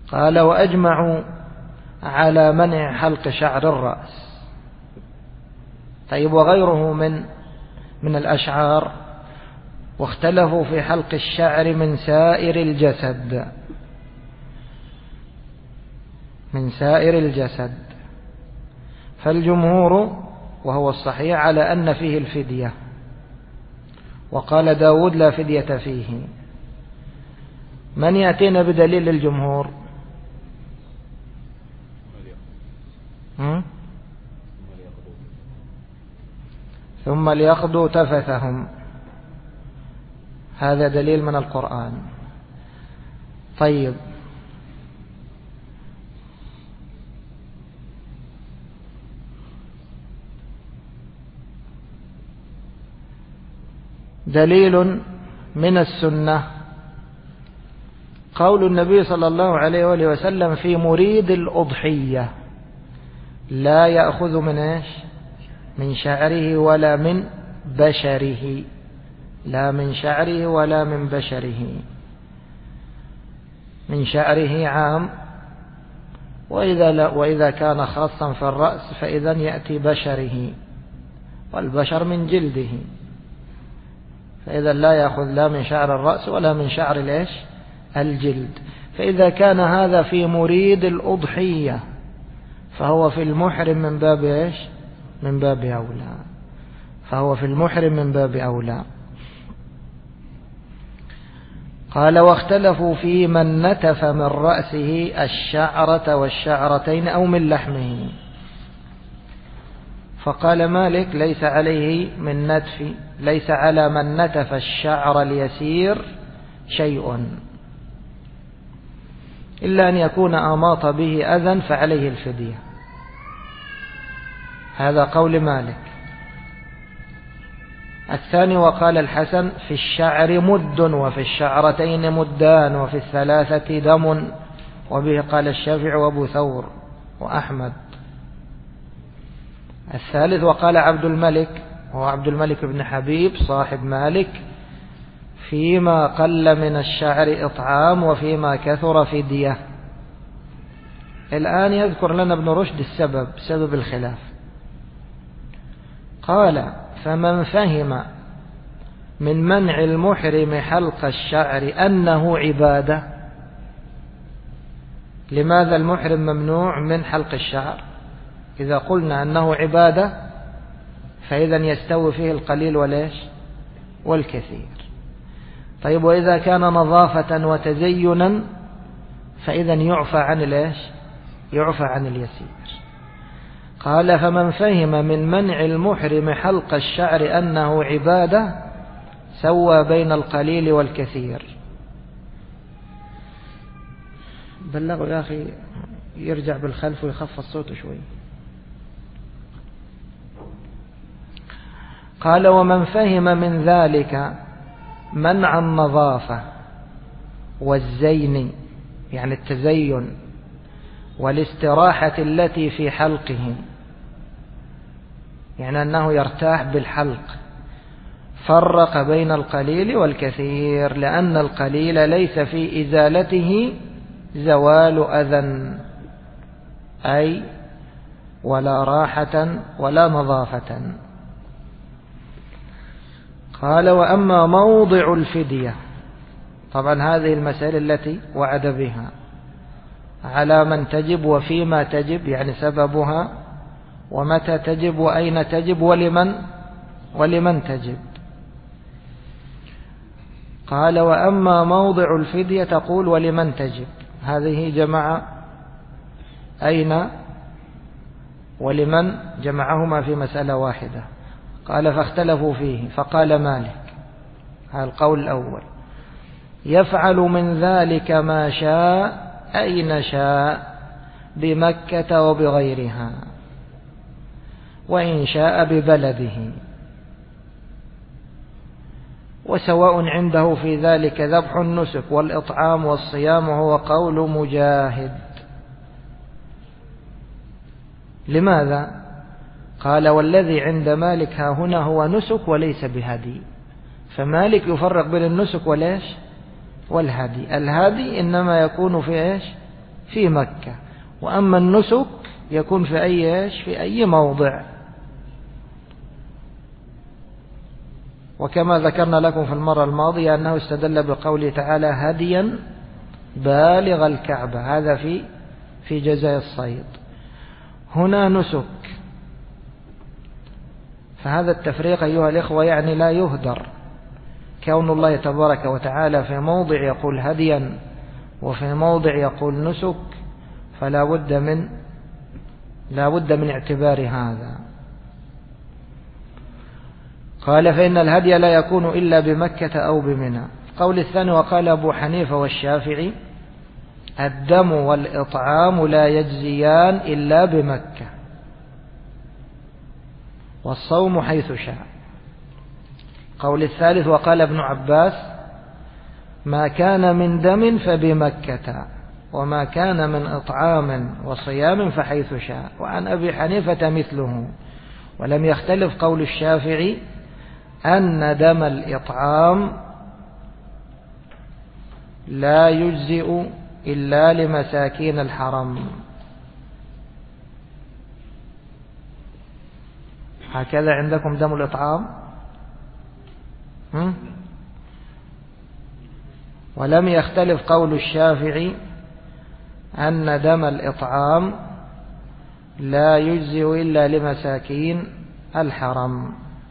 قال وأجمعوا على منع حلق شعر الرأس. طيب وغيره من الأشعار، واختلفوا في حلق الشعر من سائر الجسد، من سائر الجسد. فالجمهور وهو الصحيح على أن فيه الفدية، وقال داود لا فدية فيه. من يأتينا بدليل الجمهور؟ ثم ليقضوا تفثهم، هذا دليل من القرآن. طيب دليل من السنة قول النبي صلى الله عليه وآله وسلم في مريد الأضحية: لا يأخذ من إيش؟ من شعره ولا من بشره، لا من شعره ولا من بشره. من شعره عام، وإذا كان خاصا في الرأس فإذا يأتي بشره، والبشر من جلده، فإذا لا يأخذ لا من شعر الرأس ولا من شعر الإيش؟ الجلد. فإذا كان هذا في مريد الأضحية فهو في المحرم من باب إيش؟ من باب أولى، فهو في المحرم من باب أولى. قال واختلفوا في من نتف من رأسه الشعرة والشعرتين أو من لحمه. فقال مالك ليس عليه من نتف، ليس على من نتف الشعر اليسير شيء إلا أن يكون أماط به أذى فعليه الفدية. هذا قول مالك. الثاني وقال الحسن في الشعر مد، وفي الشعرتين مدان، وفي الثلاثة دم، وبه قال الشافعي وابو ثور وأحمد. الثالث وقال عبد الملك، وهو عبد الملك بن حبيب صاحب مالك: فيما قل من الشعر إطعام، وفيما كثر فدية. الآن يذكر لنا ابن رشد سبب الخلاف. قال: فمن فهم من منع المحرم حلق الشعر أنه عبادة. لماذا المحرم ممنوع من حلق الشعر؟ إذا قلنا أنه عبادة فإذا يستوي فيه القليل والإيش؟ والكثير. طيب وإذا كان نظافة وتزينا فإذا يعفى عن الإيش؟ يعفى عن اليسير. قال: فمن فهم من منع المحرم حلق الشعر أنه عبادة سوى بين القليل والكثير. بلغوا يا أخي يرجع بالخلف ويخفض صوته شوي. قال: ومن فهم من ذلك منع النظافة والزين، يعني التزين، والاستراحة التي في حلقه، يعني أنه يرتاح بالحلق، فرق بين القليل والكثير، لأن القليل ليس في إزالته زوال أذى، أي ولا راحة ولا نظافة. قال: وأما موضع الفدية، طبعا هذه المسائل التي وعد بها، على من تجب وفيما تجب، يعني سببها، ومتى تجب وأين تجب ولمن تجب. قال: وأما موضع الفدية تقول ولمن تجب، هذه جمع أين ولمن جمعهما في مسألة واحدة. قال: فاختلفوا فيه. فقال مالك، هذا القول الأول: يفعل من ذلك ما شاء أين شاء بمكة وبغيرها، وإن شاء ببلده، وسواء عنده في ذلك ذبح النسك والإطعام والصيام، وهو قول مجاهد. لماذا؟ قال: والذي عند مالك ها هنا هو نسك وليس بهدي. فمالك يفرق بين النسك والهدي. الهدي إنما يكون في إيش؟ في مكة، وأما النسك يكون في أي موضع. وكما ذكرنا لكم في المرة الماضية أنه استدل بقوله تعالى هديا بالغ الكعبة، هذا في جزاء الصيد. هنا نسك، فهذا التفريق أيها الإخوة يعني لا يهدر. كون الله تبارك وتعالى في موضع يقول هديا وفي موضع يقول نسك، فلا بد من اعتبار هذا. قال فإن الهدي لا يكون إلا بمكة أو بمنى. القول الثاني وقال أبو حنيفة والشافعي الدم والإطعام لا يجزيان إلا بمكة، والصوم حيث شاء. القول الثالث وقال ابن عباس ما كان من دم فبمكة، وما كان من إطعام وصيام فحيث شاء. وعن أبي حنيفة مثله. ولم يختلف قول الشافعي أن دم الإطعام لا يجزئ إلا لمساكين الحرم. هكذا عندكم دم الإطعام؟ ولم يختلف قول الشافعي أن دم الإطعام لا يجزئ إلا لمساكين الحرم.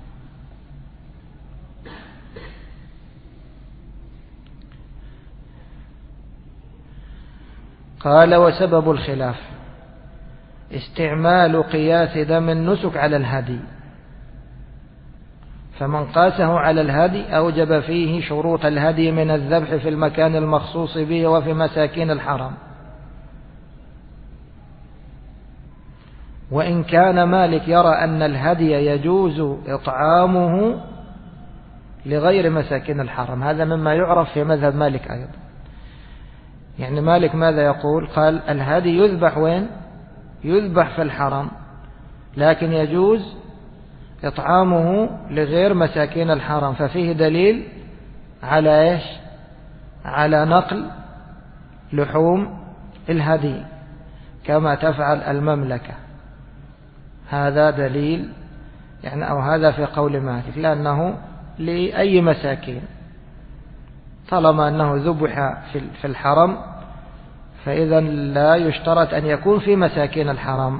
قال وسبب الخلاف استعمال قياس دم النسك على الهدي، فمن قاسه على الهدي أوجب فيه شروط الهدي من الذبح في المكان المخصوص به وفي مساكين الحرم. وإن كان مالك يرى أن الهدي يجوز إطعامه لغير مساكين الحرم، هذا مما يعرف في مذهب مالك أيضا. يعني مالك ماذا يقول؟ قال الهدي يذبح وين؟ يذبح في الحرم، لكن يجوز إطعامه لغير مساكين الحرم، ففيه دليل على على نقل لحوم الهدي كما تفعل المملكة. هذا دليل يعني، أو هذا في قول مالك، لأنه لأي مساكين طالما أنه ذبح في الحرم فإذا لا يشترط أن يكون في مساكين الحرم.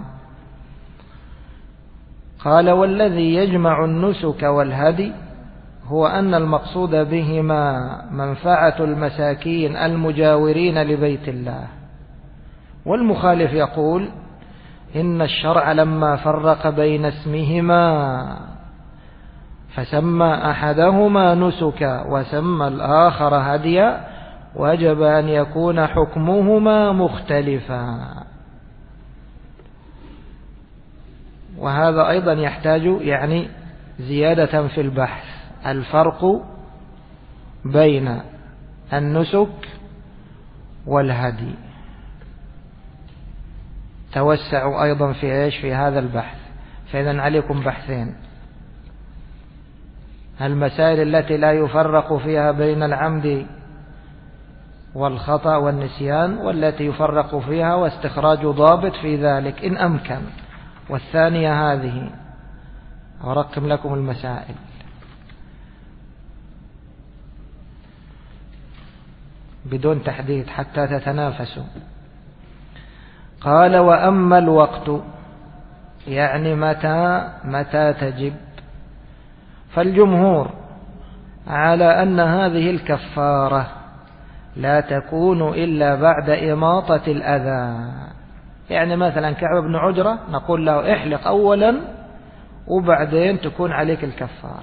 قال والذي يجمع النسك والهدي هو أن المقصود بهما منفعة المساكين المجاورين لبيت الله. والمخالف يقول إن الشرع لما فرق بين اسمهما فسمى أحدهما نسكا وسمى الآخر هديا وجب أن يكون حكمهما مختلفا. وهذا أيضا يحتاج يعني زيادة في البحث، الفرق بين النسك والهدي. توسعوا أيضا في هذا البحث. فإذا عليكم بحثين: المسائل التي لا يفرق فيها بين العمد والخطأ والنسيان، والتي يفرق فيها واستخراج ضابط في ذلك إن أمكن. والثانية هذه، أرقم لكم المسائل. بدون تحديد حتى تتنافسوا. قال وأما الوقت يعني متى تجب، فالجمهور على أن هذه الكفارة لا تكون إلا بعد إماطة الأذى. يعني مثلا كعب بن عجرة نقول له احلق أولا وبعدين تكون عليك الكفارة.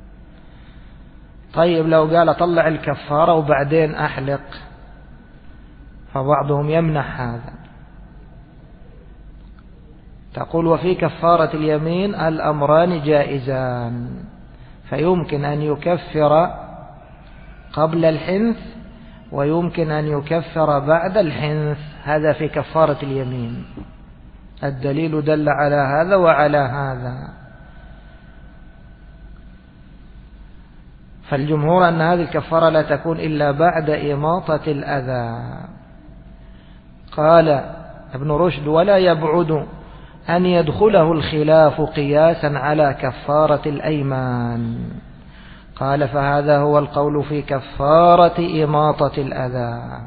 طيب لو قال طلع الكفارة وبعدين أحلق، فبعضهم يمنح هذا. تقول وفي كفارة اليمين الأمران جائزان، فيمكن أن يكفر قبل الحنث ويمكن أن يكفر بعد الحنث. هذا في كفارة اليمين، الدليل دل على هذا وعلى هذا. فالجمهور أن هذه الكفارة لا تكون إلا بعد إماطة الأذى. قال ابن رشد: ولا يبعد أن يدخله الخلاف قياسا على كفارة الأيمان. قال: فهذا هو القول في كفارة إماطة الأذى.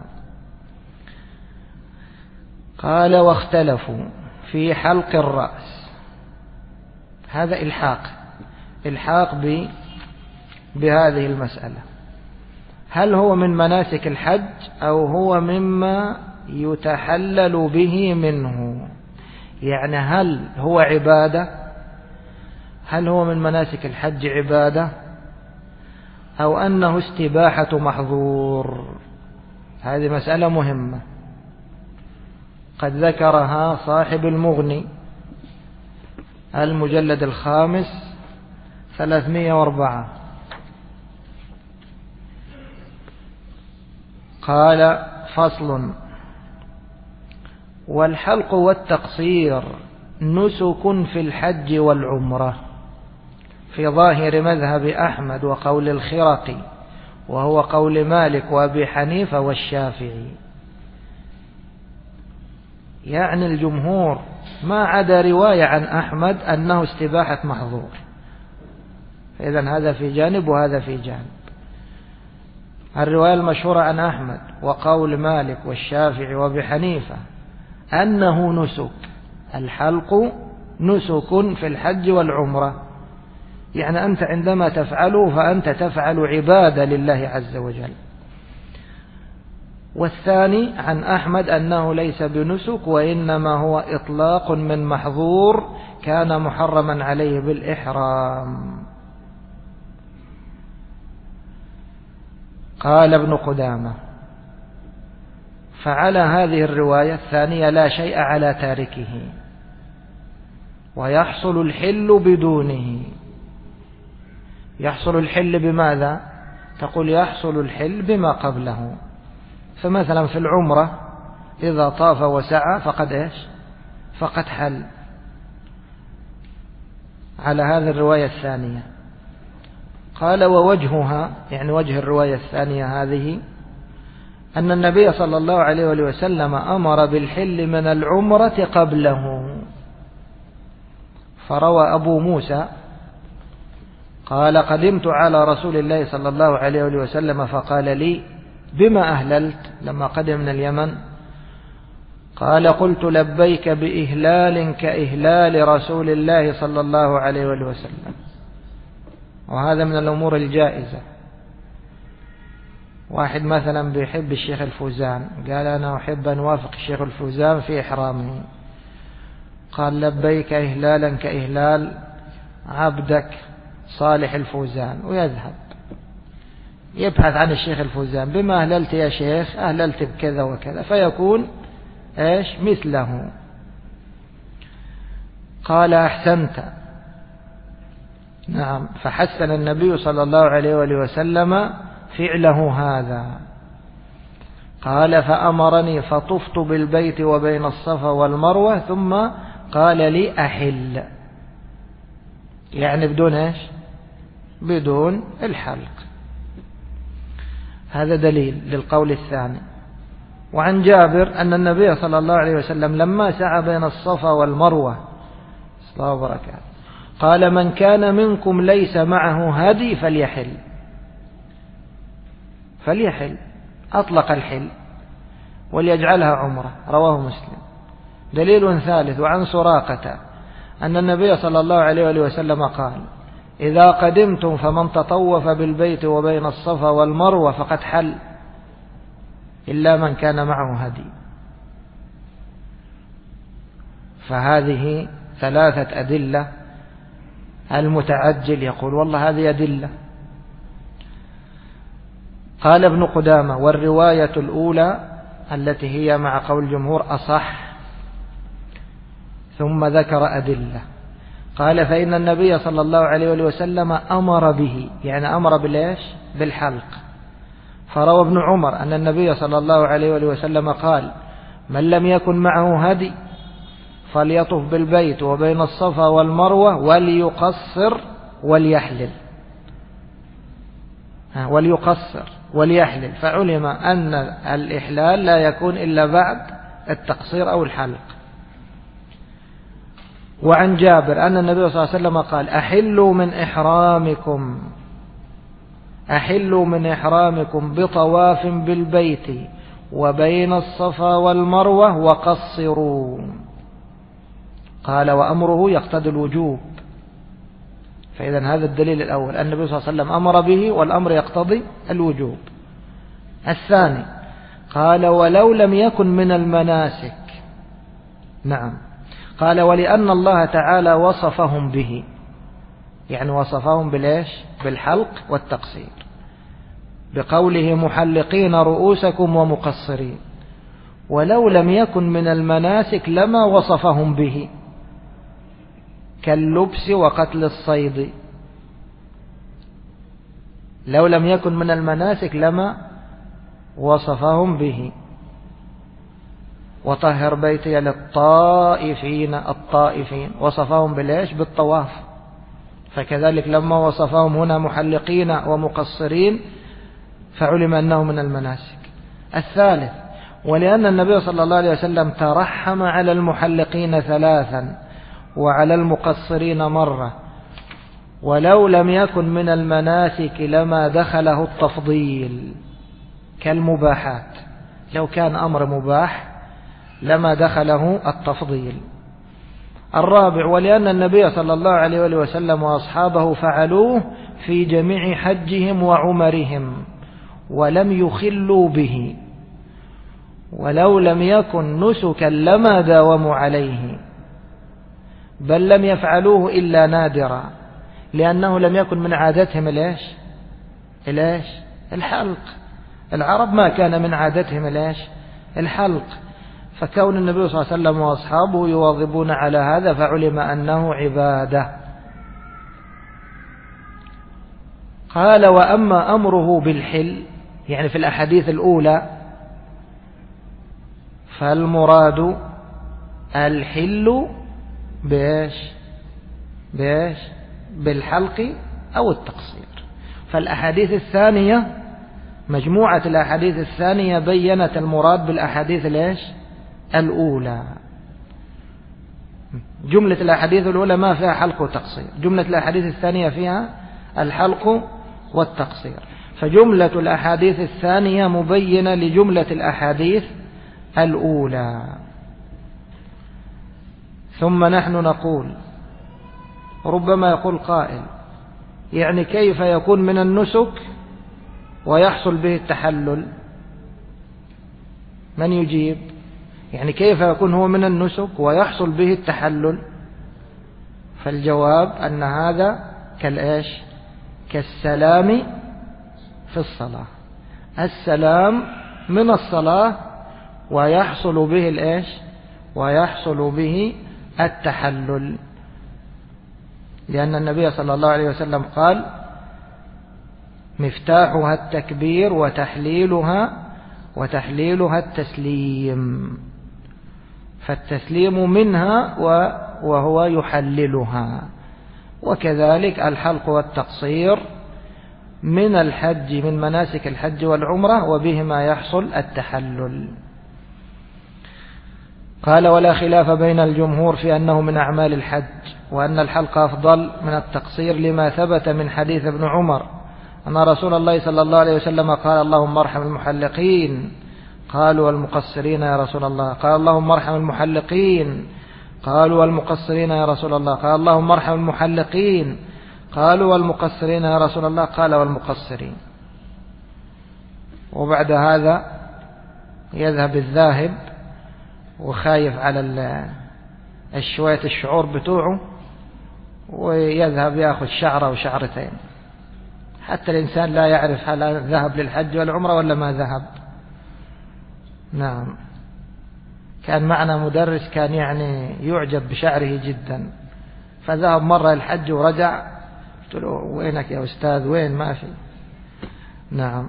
قال: واختلفوا في حلق الرأس. هذا إلحاق بهذه المسألة، هل هو من مناسك الحج أو هو مما يتحلل به منه؟ يعني هل هو عبادة؟ هل هو من مناسك الحج عبادة أو أنه استباحة محظور؟ هذه مسألة مهمة قد ذكرها صاحب المغني المجلد 5 304. قال: فصل: والحلق والتقصير نسك في الحج والعمرة في ظاهر مذهب أحمد وقول الخرقي، وهو قول مالك وأبي حنيفة والشافعي. يعني الجمهور ما عدا رواية عن أحمد أنه استباحة محظور، إذن هذا في جانب وهذا في جانب. الرواية المشهورة عن أحمد وقول مالك والشافعي وأبي حنيفة أنه نسك، الحلق نسك في الحج والعمرة، يعني أنت عندما تفعله فأنت تفعل عبادة لله عز وجل. والثاني عن أحمد أنه ليس بنسك وإنما هو إطلاق من محظور كان محرما عليه بالإحرام. قال ابن قدامة: فعلى هذه الرواية الثانية لا شيء على تاركه، ويحصل الحل بدونه. يحصل الحل بماذا؟ تقول يحصل الحل بما قبله. فمثلا في العمرة إذا طاف وسعى فقد حل على هذه الرواية الثانية. قال: ووجهها، يعني وجه الرواية الثانية هذه، أن النبي صلى الله عليه وسلم أمر بالحل من العمرة قبله. فروى أبو موسى قال: قدمت على رسول الله صلى الله عليه وسلم فقال لي: بما أهللت؟ لما قدم من اليمن قال: قلت لبيك بإهلال كإهلال رسول الله صلى الله عليه وسلم. وهذا من الأمور الجائزة. واحد مثلا بيحب الشيخ الفوزان، قال: أنا أحب أن أوافق الشيخ الفوزان في إحرامه، قال: لبيك إهلالا كإهلال عبدك صالح الفوزان، ويذهب يبحث عن الشيخ الفوزان: بما أهللت يا شيخ؟ أهللت بكذا وكذا، فيكون مثله. قال: أحسنت. نعم، فحسن النبي صلى الله عليه وسلم فعله هذا. قال: فأمرني فطفت بالبيت وبين الصفا والمروة ثم قال لي: أحل، يعني بدون الحلق. هذا دليل للقول الثاني. وعن جابر أن النبي صلى الله عليه وسلم لما سعى بين الصفا والمروة صلى الله وبركاته قال: من كان منكم ليس معه هدي فليحل، أطلق الحل وليجعلها عمرة. رواه مسلم. دليل ثالث: وعن سراقة أن النبي صلى الله عليه وسلم قال: إذا قدمتم فمن تطوف بالبيت وبين الصفا والمروة فقد حل إلا من كان معه هدي. فهذه 3 أدلة. المتعجل يقول: والله هذه أدلة. قال ابن قدامة: والرواية الأولى التي هي مع قول الجمهور أصح. ثم ذكر أدلة. قال: فإن النبي صلى الله عليه وسلم أمر به، يعني أمر بالحلق. فروى ابن عمر أن النبي صلى الله عليه وسلم قال: من لم يكن معه هدي فليطف بالبيت وبين الصفا والمروة وليقصر وليحلل. فعلم أن الإحلال لا يكون إلا بعد التقصير أو الحلق. وعن جابر أن النبي صلى الله عليه وسلم قال أحلوا من إحرامكم بطواف بالبيت وبين الصفا والمروة وقصروا. قال وأمره يقتضي الوجوب. فإذا هذا الدليل الأول، النبي صلى الله عليه وسلم أمر به والأمر يقتضي الوجوب. الثاني قال ولو لم يكن من المناسك. نعم، قال ولأن الله تعالى وصفهم به، يعني وصفهم بالإيش؟ بالحلق والتقصير، بقوله محلقين رؤوسكم ومقصرين. ولو لم يكن من المناسك لما وصفهم به، كاللبس وقتل الصيد. لو لم يكن من المناسك لما وصفهم به. وطهر بيتي للطائفين، الطائفين وصفهم بالإيش؟ بالطواف. فكذلك لما وصفهم هنا محلقين ومقصرين فعلم أنه من المناسك. الثالث ولأن النبي صلى الله عليه وسلم ترحم على المحلقين 3 وعلى المقصرين مرة. ولو لم يكن من المناسك لما دخله التفضيل كالمباحات، لو كان أمر مباح لما دخله التفضيل. الرابع ولأن النبي صلى الله عليه وسلم وأصحابه فعلوه في جميع حجهم وعمرهم ولم يخلوا به. ولو لم يكن نسكا لما داوموا عليه، بل لم يفعلوه إلا نادرا، لأنه لم يكن من عادتهم الإيش؟ الحلق. العرب ما كان من عادتهم الحلق. فكون النبي صلى الله عليه وسلم وأصحابه يواظبون على هذا فعلم أنه عبادة. قال وأما أمره بالحل، يعني في الأحاديث الأولى، فالمراد الحل بالحلق أو التقصير. فالأحاديث الثانية، مجموعة الأحاديث الثانية بيّنت المراد بالأحاديث الأولى. جملة الأحاديث الأولى ما فيها حلق وتقصير، جملة الأحاديث الثانية فيها الحلق والتقصير. فجملة الأحاديث الثانية مبينة لجملة الأحاديث الأولى. ثم نحن نقول ربما يقول قائل يعني كيف يكون من النسك ويحصل به التحلل؟ من يجيب؟ يعني كيف يكون هو من النسك ويحصل به التحلل؟ فالجواب أن هذا كالسلام في الصلاة. السلام من الصلاة ويحصل به ويحصل به التحلل، لأن النبي صلى الله عليه وسلم قال مفتاحها التكبير وتحليلها التسليم. فالتسليم منها وهو يحللها. وكذلك الحلق والتقصير من الحج، من مناسك الحج والعمرة، وبهما يحصل التحلل. قال ولا خلاف بين الجمهور في أنه من أعمال الحج، وأن الحلق أفضل من التقصير لما ثبت من حديث ابن عمر أن رسول الله صلى الله عليه وسلم قال اللهم ارحم المحلقين. قالوا والمقصرين يا رسول الله؟ قال اللهم ارحم المحلقين. قالوا والمقصرين يا رسول الله؟ قال اللهم ارحم المحلقين. قالوا والمقصرين يا رسول الله؟ قال والمقصرين. وبعد هذا يذهب الذاهب وخايف على شوية الشعور بتوعه ويذهب يأخذ شعرة وشعرتين، حتى الإنسان لا يعرف هل ذهب للحج والعمرة ولا ما ذهب. نعم، كان معنا مدرس كان يعني يعجب بشعره جدا، فذهب مرة الحج ورجع، قلت له وينك يا أستاذ؟ وين؟ ما في. نعم.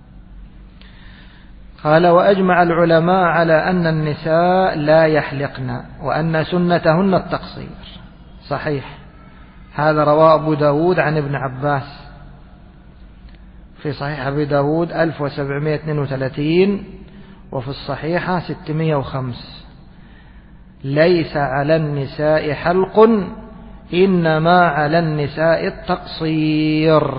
قال وأجمع العلماء على أن النساء لا يحلقن وأن سنتهن التقصير. صحيح، هذا رواه أبو داود عن ابن عباس في صحيح أبي داود 1732، وفي الصحيحة 605: ليس على النساء حلق إنما على النساء التقصير.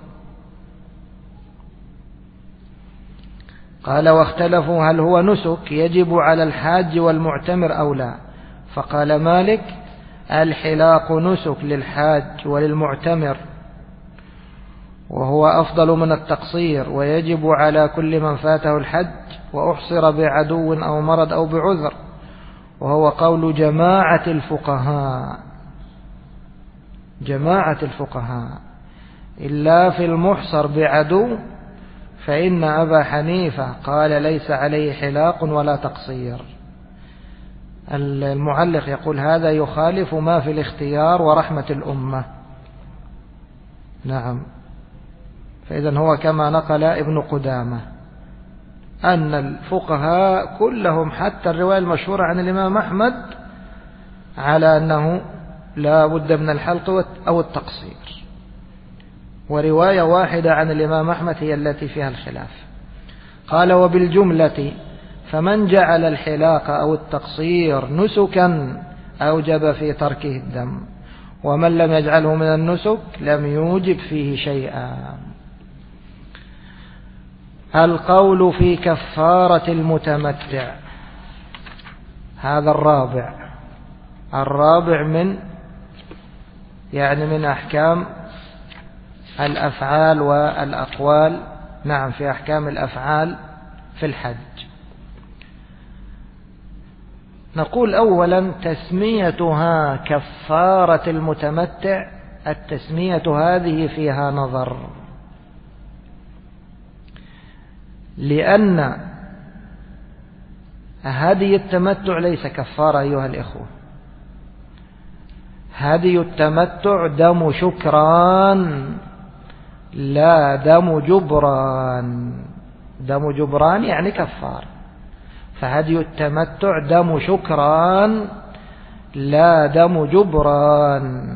قال: واختلفوا هل هو نسك يجب على الحاج والمعتمر أو لا. فقال مالك: الحلاق نسك للحاج وللمعتمر، وهو أفضل من التقصير، ويجب على كل من فاته الحج وأحصر بعدو أو مرض أو بعذر، وهو قول جماعة الفقهاء إلا في المحصر بعدو، فإن أبا حنيفة قال ليس عليه حلاق ولا تقصير. المعلق يقول: هذا يخالف ما في الاختيار ورحمة الأمة. نعم، فإذا هو كما نقل ابن قدامة أن الفقهاء كلهم حتى الرواية المشهورة عن الإمام أحمد على أنه لا بد من الحلق أو التقصير، ورواية واحدة عن الإمام أحمد هي التي فيها الخلاف. قال: وبالجملة فمن جعل الحلاق أو التقصير نسكا أوجب في تركه الدم، ومن لم يجعله من النسك لم يوجب فيه شيئا. القول في كفارة المتمتع، هذا الرابع من أحكام الأفعال والأقوال. نعم، في أحكام الأفعال في الحج. نقول أولا: تسميتها كفارة المتمتع، التسمية هذه فيها نظر، لأن هدي التمتع ليس كفارة أيها الإخوة. هدي التمتع دم شكران لا دم جبران. دم جبران يعني كفار، فهدي التمتع دم شكران لا دم جبران،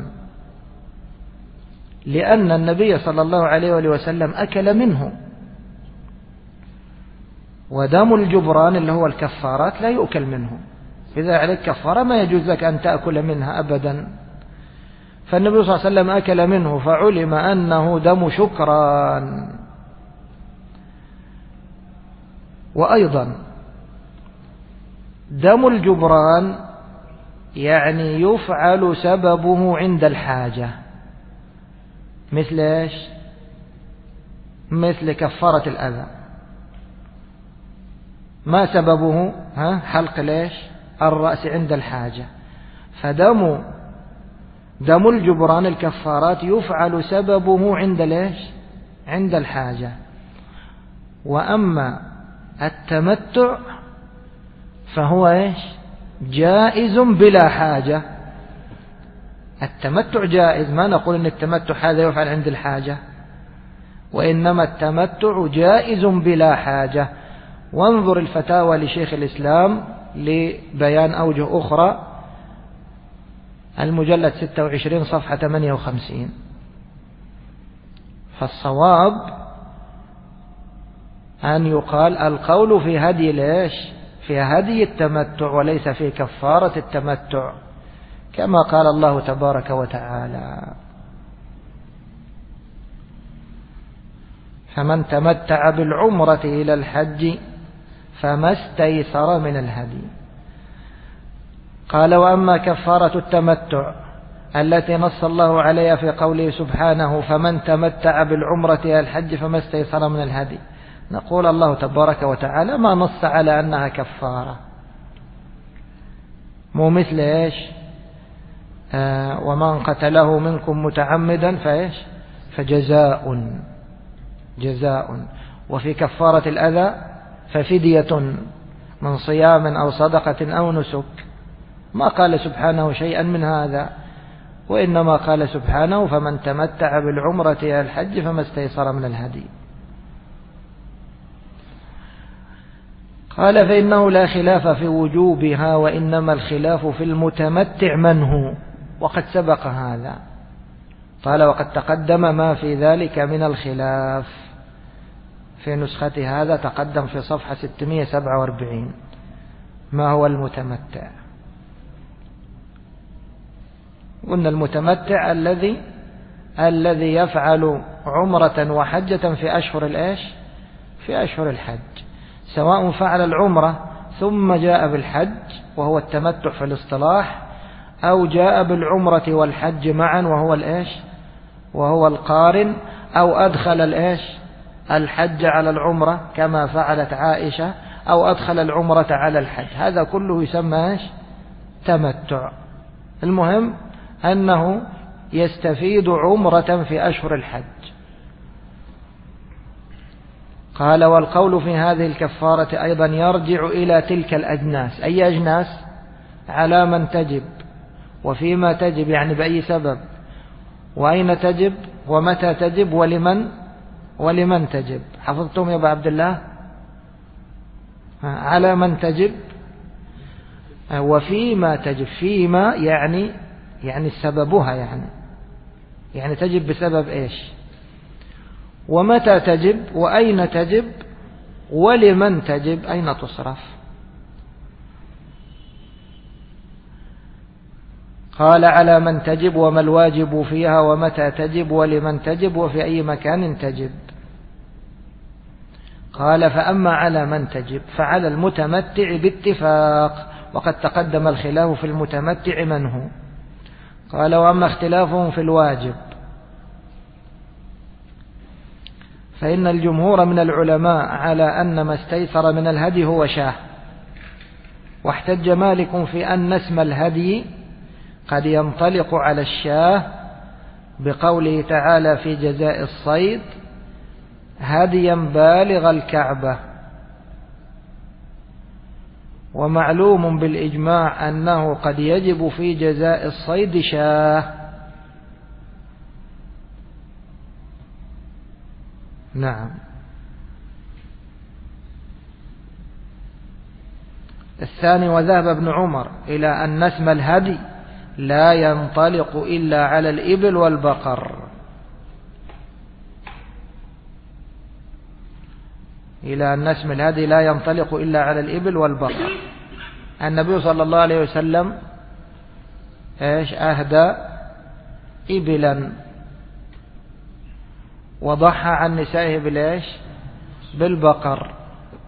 لأن النبي صلى الله عليه وسلم أكل منه، ودم الجبران اللي هو الكفارات لا يؤكل منه. إذا عليك كفارة ما يجوز لك أن تأكل منها أبدا. فالنبي صلى الله عليه وسلم أكل منه فعلم أنه دم شكران. وأيضا دم الجبران يعني يفعل سببه عند الحاجة، مثل إيش؟ مثل كفارة الأذى. ما سببه؟ حلق ليش؟ الرأس عند الحاجة. فدم الجبران الكفارات يفعل سببه عند ليش؟ عند الحاجة. وأما التمتع فهو إيش؟ جائز بلا حاجة. التمتع جائز، ما نقول إن التمتع هذا يفعل عند الحاجة، وإنما التمتع جائز بلا حاجة. وانظر الفتاوى لشيخ الإسلام لبيان أوجه أخرى، المجلد 26 صفحة 58. فالصواب أن يقال القول في هدي ليش؟ في هدي التمتع وليس في كفارة التمتع، كما قال الله تبارك وتعالى: فمن تمتع بالعمرة إلى الحج فما استيسر من الهدي. قال: وأما كفارة التمتع التي نص الله عليها في قوله سبحانه: فمن تمتع بالعمرة إلى الحج فما استيسر من الهدي، نقول الله تبارك وتعالى ما نص على أنها كفارة، مو مثل إيش؟ ومن قتله منكم متعمدا فإيش؟ فجزاء. وفي كفارة الأذى ففدية من صيام أو صدقة أو نسك. ما قال سبحانه شيئا من هذا، وإنما قال سبحانه: فمن تمتع بالعمرة إلى الحج فما استيسر من الهدي. قال: فإنه لا خلاف في وجوبها، وإنما الخلاف في المتمتع من هو، وقد سبق هذا. قال: وقد تقدم ما في ذلك من الخلاف. في نسختي هذا تقدم في صفحة 647. ما هو المتمتع؟ قلنا المتمتع الذي يفعل عمرة وحجة في أشهر الإيش؟ في أشهر الحج، سواء فعل العمرة ثم جاء بالحج وهو التمتع في الاصطلاح، أو جاء بالعمرة والحج معا وهو الإيش؟ وهو القارن، أو أدخل الإيش؟ الحج على العمرة كما فعلت عائشة، أو أدخل العمرة على الحج. هذا كله يسمى إيش؟ تمتع. المهم أنه يستفيد عمرة في أشهر الحج. قال: والقول في هذه الكفارة أيضا يرجع إلى تلك الأجناس. أي أجناس؟ على من تجب، وفيما تجب، يعني بأي سبب، وأين تجب، ومتى تجب، ولمن تجب. حفظتم يا أبا عبد الله؟ على من تجب، وفيما تجب. فيما يعني سببها، يعني تجب بسبب إيش، ومتى تجب، وأين تجب، ولمن تجب، أين تصرف. قال: على من تجب، وما الواجب فيها، ومتى تجب، ولمن تجب، وفي أي مكان تجب. قال: فأما على من تجب فعلى المتمتع باتفاق، وقد تقدم الخلاف في المتمتع من هو. قال: وأما اختلافهم في الواجب فإن الجمهور من العلماء على أن ما استيسر من الهدي هو شاه. واحتج مالك في أن اسم الهدي قد ينطلق على الشاه بقوله تعالى في جزاء الصيد: هديا بالغ الكعبة. ومعلوم بالإجماع أنه قد يجب في جزاء الصيد شاه. نعم. الثاني: وذهب ابن عمر إلى أن اسم الهدي لا ينطلق إلا على الإبل والبقر. إلى أن اسم الهدي لا ينطلق إلا على الإبل والبقر. النبي صلى الله عليه وسلم أهدى إبلا، وضحى عن نسائه بالبقر.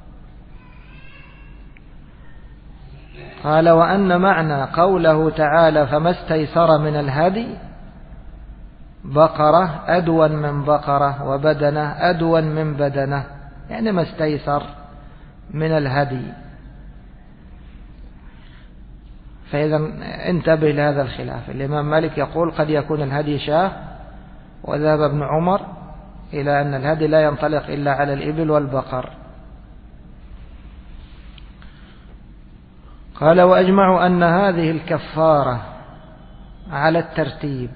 قال: وأن معنى قوله تعالى فما استيسر من الهدي بقرة أدوا من بقرة، وبدنة أدوا من بدنة، يعني ما استيسر من الهدي. فإذا انتبه لهذا الخلاف. الإمام مالك يقول قد يكون الهدي شاه، وذهب ابن عمر إلى أن الهدي لا ينطلق إلا على الإبل والبقر. قال: وأجمعوا أن هذه الكفارة على الترتيب.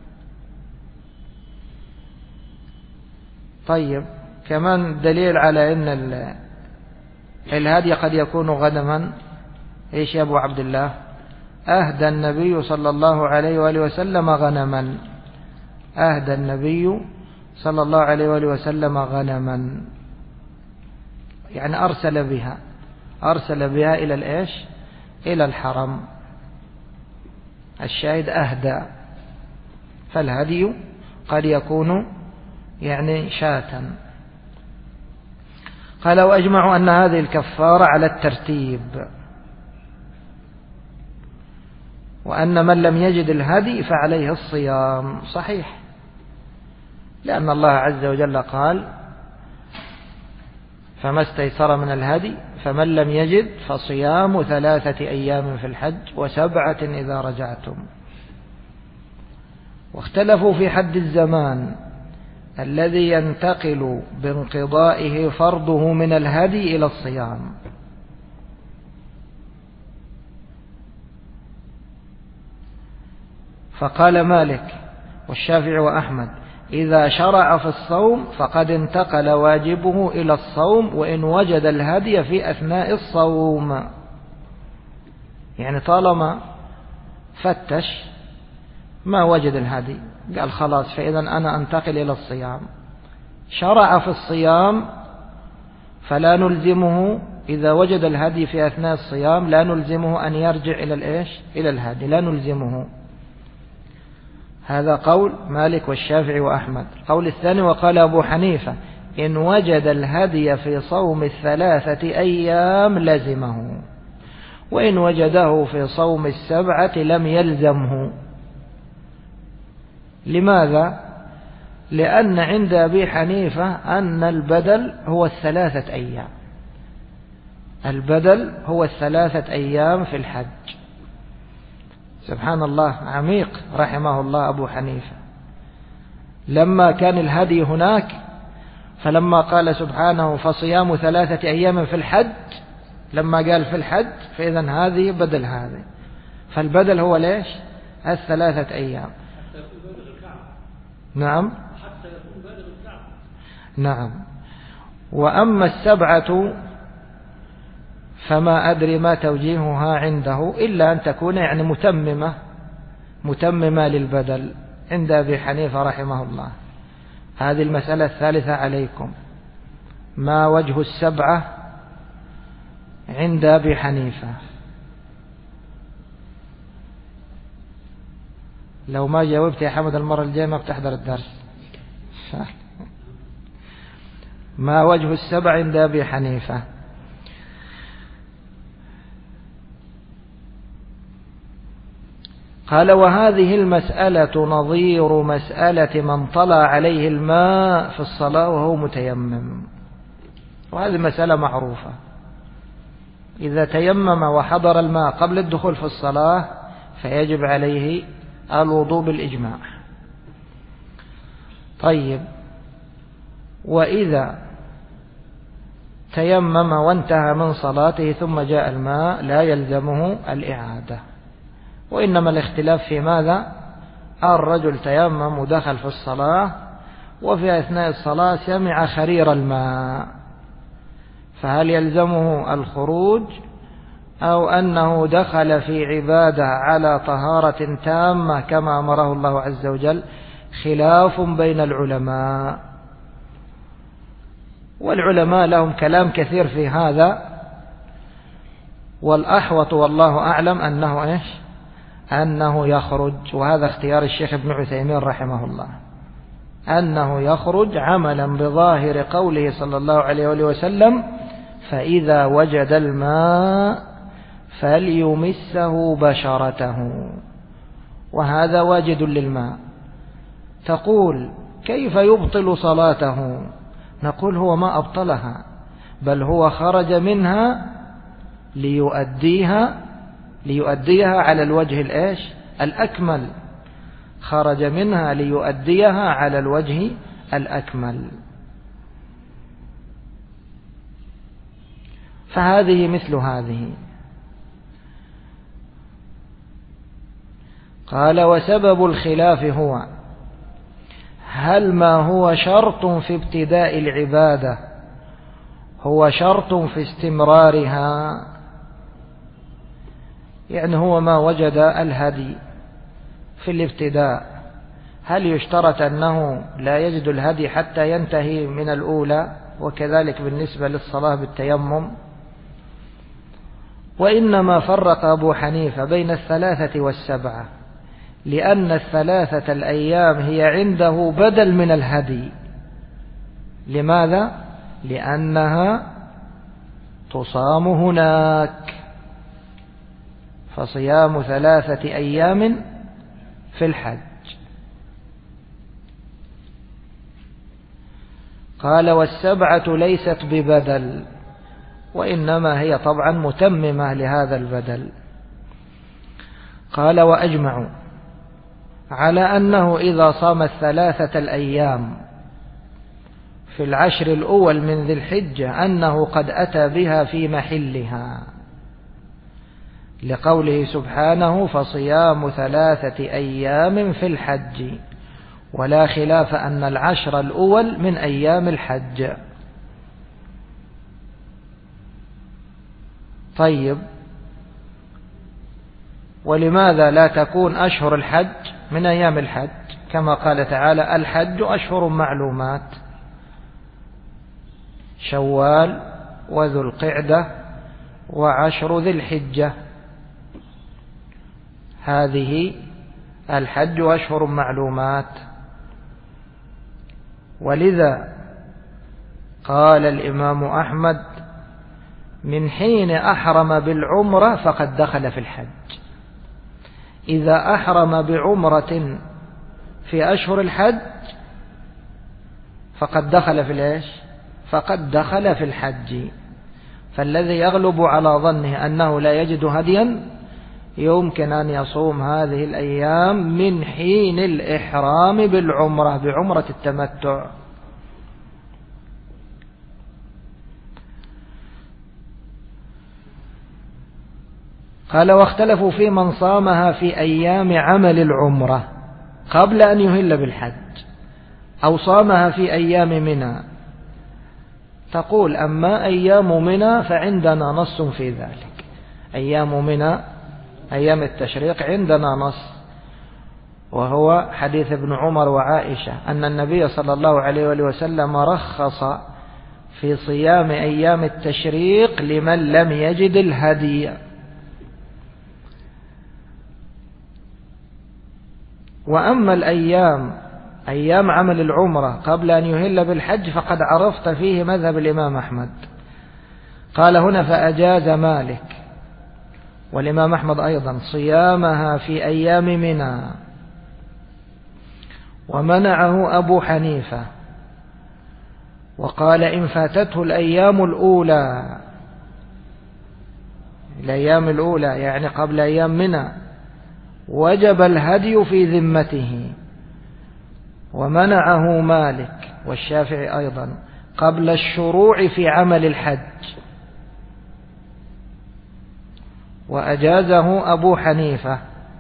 طيب، كمان دليل على أن الهدي قد يكون غنما. إيش يا أبو عبد الله؟ أهدى النبي صلى الله عليه وآله وسلم غنما. أهدى النبي صلى الله عليه وآله وسلم غنما، يعني أرسل بها إلى الإيش؟ إلى الحرم. الشاهد أهدى. فالهدي قد يكون يعني شاة. قال: وأجمعوا أن هذه الكفارة على الترتيب، وأن من لم يجد الهدي فعليه الصيام. صحيح، لأن الله عز وجل قال: فما استيسر من الهدي فمن لم يجد فصيام 3 أيام في الحج و7 إذا رجعتم. واختلفوا في حد الزمان الذي ينتقل بانقضائه فرضه من الهدي إلى الصيام. فقال مالك والشافعي وأحمد: إذا شرع في الصوم فقد انتقل واجبه إلى الصوم وإن وجد الهدي في أثناء الصوم. يعني طالما فتش ما وجد الهدي قال خلاص، فإذا أنا أنتقل إلى الصيام. شرع في الصيام فلا نلزمه إذا وجد الهدي في أثناء الصيام لا نلزمه أن يرجع إلى الهدي، لا نلزمه. هذا قول مالك والشافعي وأحمد. القول الثاني وقال أبو حنيفة إن وجد الهدي في صوم 3 أيام لزمه، وإن وجده في صوم 7 لم يلزمه. لماذا؟ لأن عند أبي حنيفة أن البدل هو 3 أيام، البدل هو 3 أيام في الحج. سبحان الله، عميق رحمه الله أبو حنيفة. لما كان الهدي هناك، فلما قال سبحانه فصيام 3 أيام في الحج، لما قال في الحج فإذن هذه بدل هذه، فالبدل هو ليش 3 أيام. نعم حتى يكون بدل الكعبة. نعم. وأما 7 فما أدري ما توجيهها عنده إلا أن تكون يعني متممة للبدل عند أبي حنيفة رحمه الله. هذه المسألة الثالثة عليكم، ما وجه 7 عند أبي حنيفة؟ لو ما جاوبت يا حمد المرة الجاية ما بتحضر الدرس. ما وجه 7 عند أبي حنيفة؟ قال وهذه المسألة نظير مسألة من طلع عليه الماء في الصلاة وهو متيمم. وهذه مسألة معروفة، إذا تيمم وحضر الماء قبل الدخول في الصلاة فيجب عليه الوضوء بالإجماع. طيب، وإذا تيمم وانتهى من صلاته ثم جاء الماء لا يلزمه الإعادة، وإنما الاختلاف في ماذا؟ الرجل تيمم ودخل في الصلاة وفي أثناء الصلاة سمع خرير الماء، فهل يلزمه الخروج أو أنه دخل في عبادة على طهارة تامة كما أمره الله عز وجل؟ خلاف بين العلماء، والعلماء لهم كلام كثير في هذا، والأحوط والله أعلم أنه يخرج، وهذا اختيار الشيخ ابن عثيمين رحمه الله، أنه يخرج عملا بظاهر قوله صلى الله عليه وسلم فإذا وجد الماء فليمسه بشرته، وهذا واجد للماء. تقول كيف يبطل صلاته؟ نقول هو ما أبطلها، بل هو خرج منها ليؤديها على الوجه الأكمل، خرج منها ليؤديها على الوجه الأكمل. فهذه مثل هذه. قال وسبب الخلاف هو هل ما هو شرط في ابتداء العبادة هو شرط في استمرارها؟ يعني هو ما وجد الهدي في الابتداء، هل يشترط أنه لا يجد الهدي حتى ينتهي من الأولى؟ وكذلك بالنسبة للصلاة بالتيمم. وإنما فرق أبو حنيفة بين 3 و7، لأن 3 الأيام هي عنده بدل من الهدي. لماذا؟ لأنها تصام هناك، فصيام 3 أيام في الحج. قال وال7 ليست ببدل، وإنما هي طبعا متممة لهذا البدل. قال وأجمعوا على أنه إذا صام 3 الأيام في العشر الأول من ذي الحجة أنه قد أتى بها في محلها، لقوله سبحانه فصيام 3 أيام في الحج، ولا خلاف أن العشر الأول من أيام الحج. طيب، ولماذا لا تكون أشهر الحج من أيام الحج كما قال تعالى الحج أشهر معلومات، شوال وذو القعدة وعشر ذي الحجة. هذه الحج أشهر معلومات. ولذا قال الإمام أحمد من حين أحرم بالعمرة فقد دخل في الحج. إذا أحرم بعمرة في أشهر الحج فقد دخل في الإيش؟ فقد دخل في الحج. فالذي يغلب على ظنه أنه لا يجد هديا يمكن أن يصوم هذه الأيام من حين الإحرام بالعمرة بعمرة التمتع. قال واختلفوا في من صامها في أيام عمل العمرة قبل أن يهل بالحج أو صامها في أيام منى. تقول أما أيام منى فعندنا نص في ذلك. أيام منى أيام التشريق عندنا نص، وهو حديث ابن عمر وعائشة أن النبي صلى الله عليه وسلم رخص في صيام أيام التشريق لمن لم يجد الهدي. وأما الأيام أيام عمل العمرة قبل أن يهل بالحج فقد عرفت فيه مذهب الإمام أحمد. قال هنا فأجاز مالك والإمام أحمد أيضا صيامها في أيام منى، ومنعه أبو حنيفة وقال إن فاتته الأيام الأولى، الأيام الأولى يعني قبل أيام منى، وجب الهدي في ذمته. ومنعه مالك والشافعي أيضا قبل الشروع في عمل الحج، وأجازه أبو حنيفة،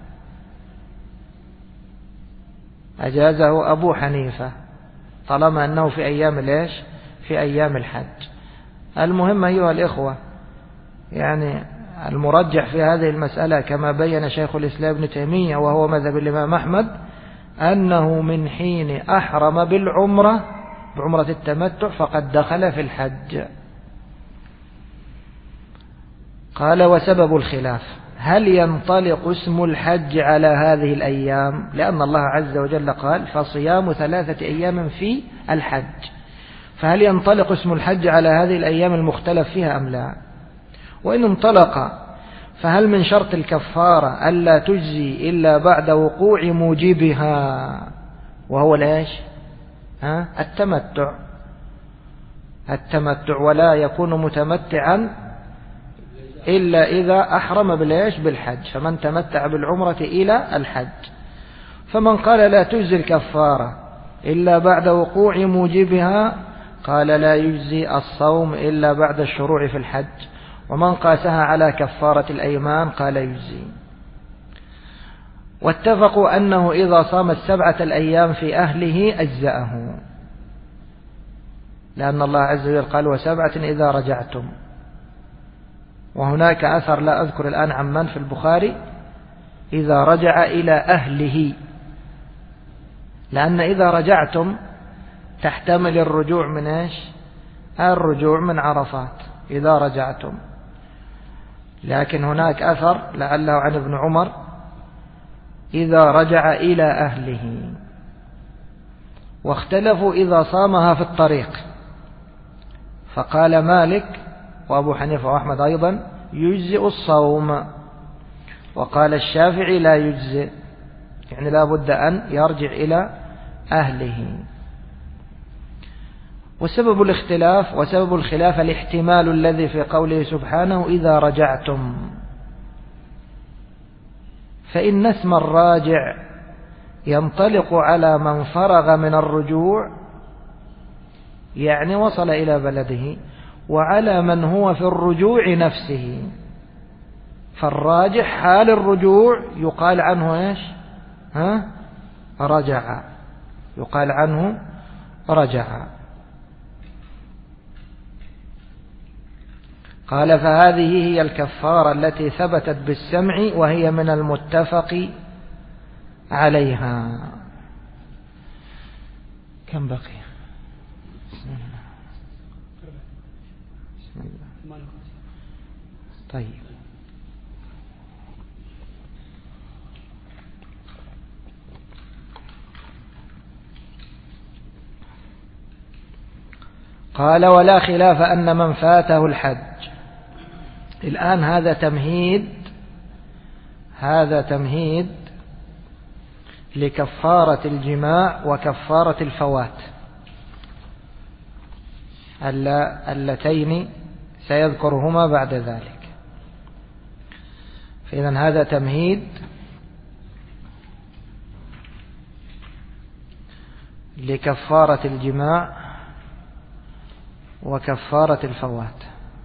أجازه أبو حنيفة طالما أنه في أيام ليش؟ في أيام الحج. المهم أيها الإخوة، يعني المرجح في هذه المسألة كما بين شيخ الإسلام ابن تيمية وهو مذهب الإمام أحمد أنه من حين أحرم بالعمرة بعمرة التمتع فقد دخل في الحج. قال وسبب الخلاف هل ينطلق اسم الحج على هذه الأيام؟ لأن الله عز وجل قال فصيام 3 أيام في الحج، فهل ينطلق اسم الحج على هذه الأيام المختلف فيها أم لا؟ وإن انطلق فهل من شرط الكفارة ألا تجزي إلا بعد وقوع موجبها وهو ليش؟ التمتع، ولا يكون متمتعا إلا إذا أحرم بالإيش؟ بالحج. فمن تمتع بالعمرة إلى الحج. فمن قال لا تجزي الكفارة إلا بعد وقوع موجبها قال لا يجزي الصوم إلا بعد الشروع في الحج. ومن قاسها على كفارة الأيمان قال يجزي. واتفقوا أنه إذا صام 7 الأيام في أهله أجزأه، لأن الله عز وجل قال و7 إذا رجعتم. وهناك أثر لا أذكر الآن عن من في البخاري إذا رجع إلى أهله، لأن إذا رجعتم تحتمل الرجوع من إيش؟ الرجوع من عرفات إذا رجعتم. لكن هناك أثر لعله عن ابن عمر إذا رجع إلى أهله. واختلفوا إذا صامها في الطريق، فقال مالك وأبو حنيفة وأحمد أيضا يجزئ الصوم، وقال الشافعي لا يجزئ، يعني لا بد أن يرجع إلى أهله. وسبب الاختلاف وسبب الخلاف الاحتمال الذي في قوله سبحانه إذا رجعتم، فإن اسم الراجع ينطلق على من فرغ من الرجوع يعني وصل إلى بلده، وعلى من هو في الرجوع نفسه. فالراجح حال الرجوع يقال عنه إيش؟ رجع، يقال عنه رجع. قال فهذه هي الكفارة التي ثبتت بالسمع وهي من المتفق عليها. كم بقي؟ بسم الله. طيب. قال ولا خلاف أن من فاته الحج. الآن هذا تمهيد لكفارة الجماع وكفارة الفوات اللتين سيذكرهما بعد ذلك. فإذن هذا تمهيد لكفارة الجماع وكفارة الفوات.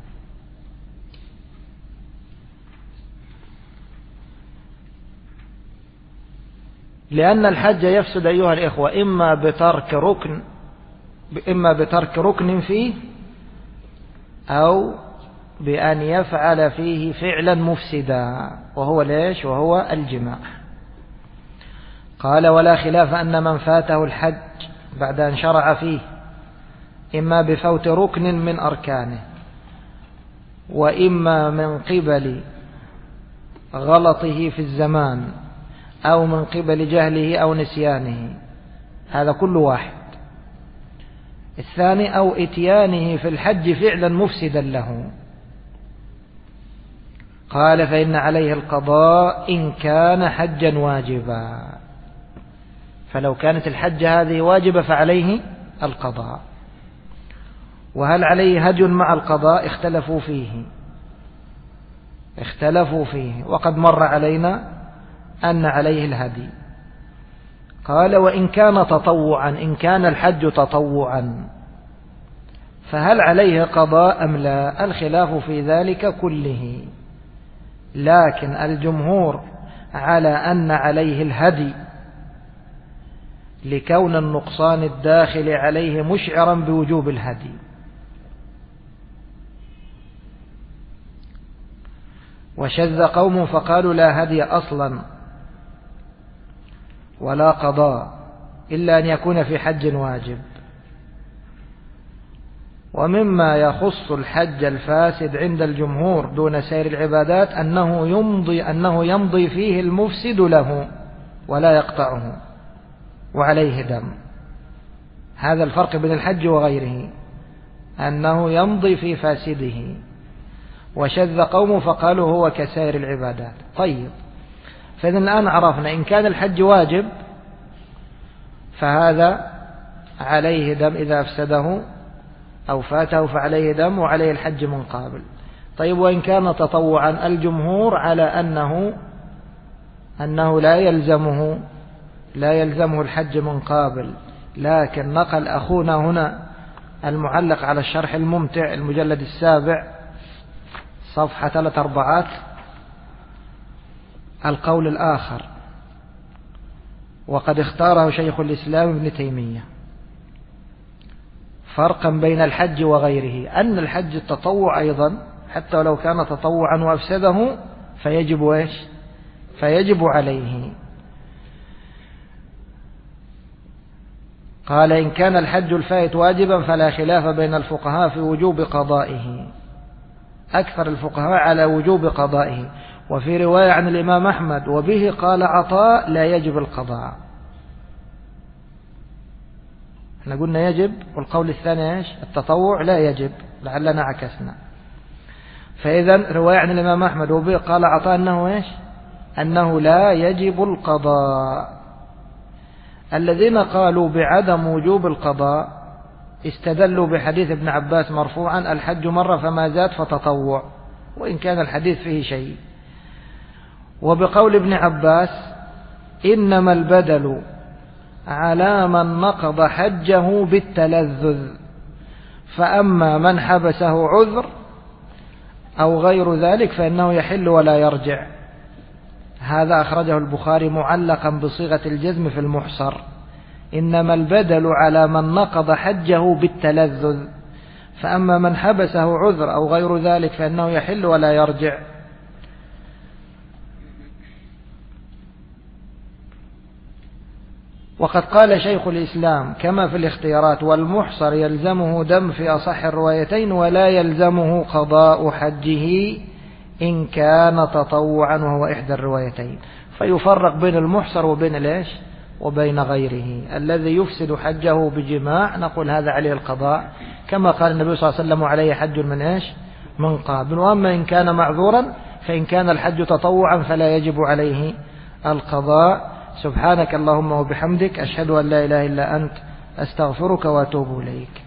لأن الحج يفسد أيها الإخوة إما بترك ركن فيه أو بأن يفعل فيه فعلا مفسدا، وهو ليش؟ وهو الجماع. قال ولا خلاف أن من فاته الحج بعد أن شرع فيه إما بفوت ركن من أركانه، وإما من قبل غلطه في الزمان، أو من قبل جهله أو نسيانه، هذا كل واحد. الثاني أو إتيانه في الحج فعلا مفسدا له. قال فإن عليه القضاء إن كان حجا واجبا. فلو كانت الحجة هذه واجبة فعليه القضاء. وهل عليه هدي مع القضاء؟ اختلفوا فيه وقد مر علينا أن عليه الهدي. قال وإن كان تطوعا، إن كان الحج تطوعا فهل عليه قضاء أم لا؟ الخلاف في ذلك كله، لكن الجمهور على أن عليه الهدي لكون النقصان الداخل عليه مشعرا بوجوب الهدي. وشذ قوم فقالوا لا هدي أصلا ولا قضاء إلا أن يكون في حج واجب. ومما يخص الحج الفاسد عند الجمهور دون سائر العبادات أنه يمضي فيه المفسد له ولا يقطعه وعليه دم. هذا الفرق بين الحج وغيره، أنه يمضي في فاسده. وشذ قوم فقالوا هو كسائر العبادات. طيب، فإذن الآن عرفنا إن كان الحج واجب فهذا عليه دم إذا أفسده أو فاته فعليه دم وعليه الحج من قابل. طيب، وإن كان تطوعا الجمهور على أنه لا يلزمه الحج من قابل، لكن نقل أخونا هنا المعلق على الشرح الممتع المجلد 7 صفحة 3/4 القول الآخر، وقد اختاره شيخ الإسلام ابن تيمية فرقا بين الحج وغيره، أن الحج التطوع أيضا حتى لو كان تطوعا وأفسده فيجب عليه. قال إن كان الحج الفائت واجبا فلا خلاف بين الفقهاء في وجوب قضائه، أكثر الفقهاء على وجوب قضائه. وفي رواية عن الإمام أحمد وبه قال عطاء لا يجب القضاء. احنا قلنا يجب، والقول الثاني التطوع لا يجب، لعلنا عكسنا. فإذا رواية عن الإمام أحمد وبه قال عطاء أنه لا يجب القضاء. الذين قالوا بعدم وجوب القضاء استدلوا بحديث ابن عباس مرفوعا الحج مرة فما زاد فتطوع، وإن كان الحديث فيه شيء. وبقول ابن عباس إنما البدل على من نقض حجه بالتلذذ، فأما من حبسه عذر أو غير ذلك فإنه يحل ولا يرجع. هذا أخرجه البخاري معلقا بصيغة الجزم في المحصر، إنما البدل على من نقض حجه بالتلذذ، فأما من حبسه عذر أو غير ذلك فإنه يحل ولا يرجع. وقد قال شيخ الإسلام كما في الاختيارات والمحصر يلزمه دم في أصح الروايتين ولا يلزمه قضاء حجه إن كان تطوعا، وهو إحدى الروايتين. فيفرق بين المحصر وبين ليش وبين غيره. الذي يفسد حجه بجماع نقول هذا عليه القضاء، كما قال النبي صلى الله عليه وسلم عليه حج من إيش من قابل. وأما إن كان معذورا فإن كان الحج تطوعا فلا يجب عليه القضاء. سبحانك اللهم وبحمدك، أشهد أن لا إله إلا أنت، أستغفرك وأتوب إليك.